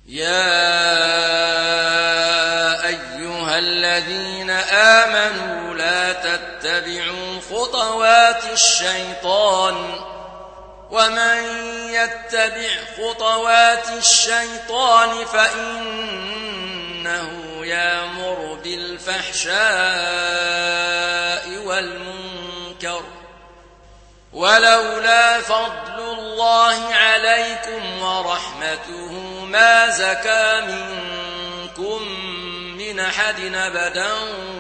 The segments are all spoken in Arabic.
يا أيها الذين آمنوا لا تتبعوا خطوات الشيطان ومن يتبع خطوات الشيطان فإنه يأمر بالفحشاء والمنكر ولولا فضل الله عليكم ورحمته ما زكى منكم من أحد أبدا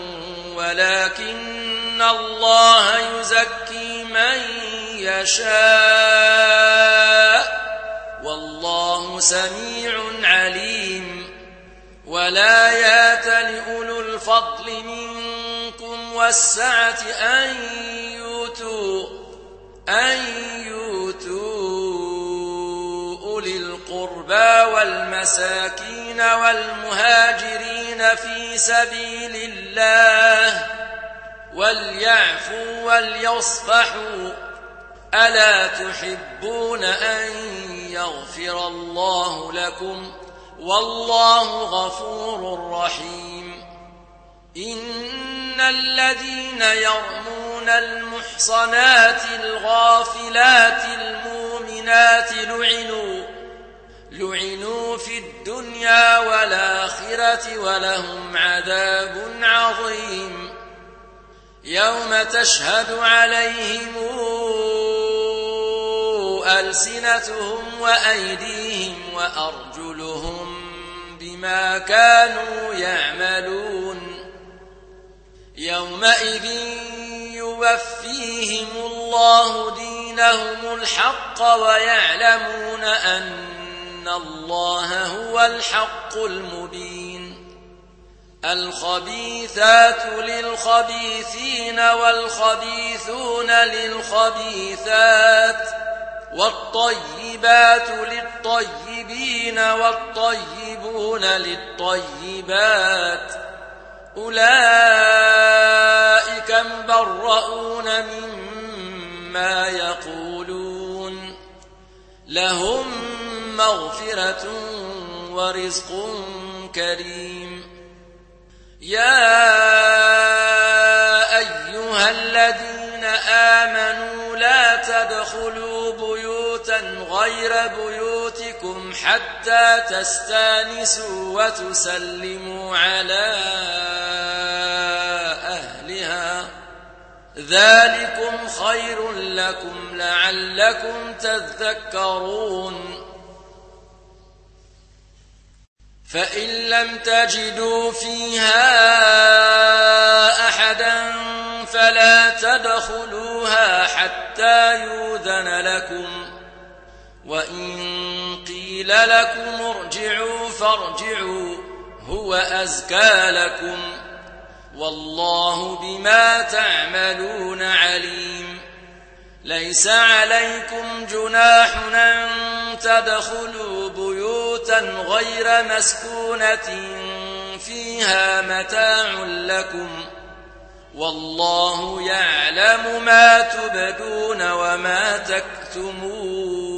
ولكن الله يزكي من يشاء والله سميع عليم. ولا يات لأولو الفضل منكم والسعة أن يؤتوا أولي القربى والمساكين والمهاجرين في سبيل الله وليعفوا وليصفحوا ألا تحبون أن يغفر الله لكم والله غفور رحيم. إن الذين يرمون المحصنات الغافلات المؤمنات لعنوا في الدنيا والآخرة ولهم عذاب عظيم. يوم تشهد عليهم ألسنتهم وأيديهم وأرجلهم بما كانوا يعملون. يومئذ يوفيهم الله دينهم الحق ويعلمون أن الله هو الحق المبين. الخبيثات للخبيثين والخبيثون للخبيثات والطيبات للطيبين والطيبون للطيبات أولئك مبرؤون مما يقولون لهم مغفرة ورزق كريم. يا أيها الذين آمنوا لا تدخلوا بيوتا غير بيوتكم حتى تستانسوا وتسلموا على أهلها ذلكم خير لكم لعلكم تذكرون. فإن لم تجدوا فيها أحدا فلا تدخلوها حتى يؤذن لكم وإن قيل لكم ارجعوا فارجعوا هو أزكى لكم والله بما تعملون عليم. ليس عليكم جناح أن تدخلوا بيوتا غير مسكونة فيها متاع لكم والله يعلم ما تبدون وما تكتمون.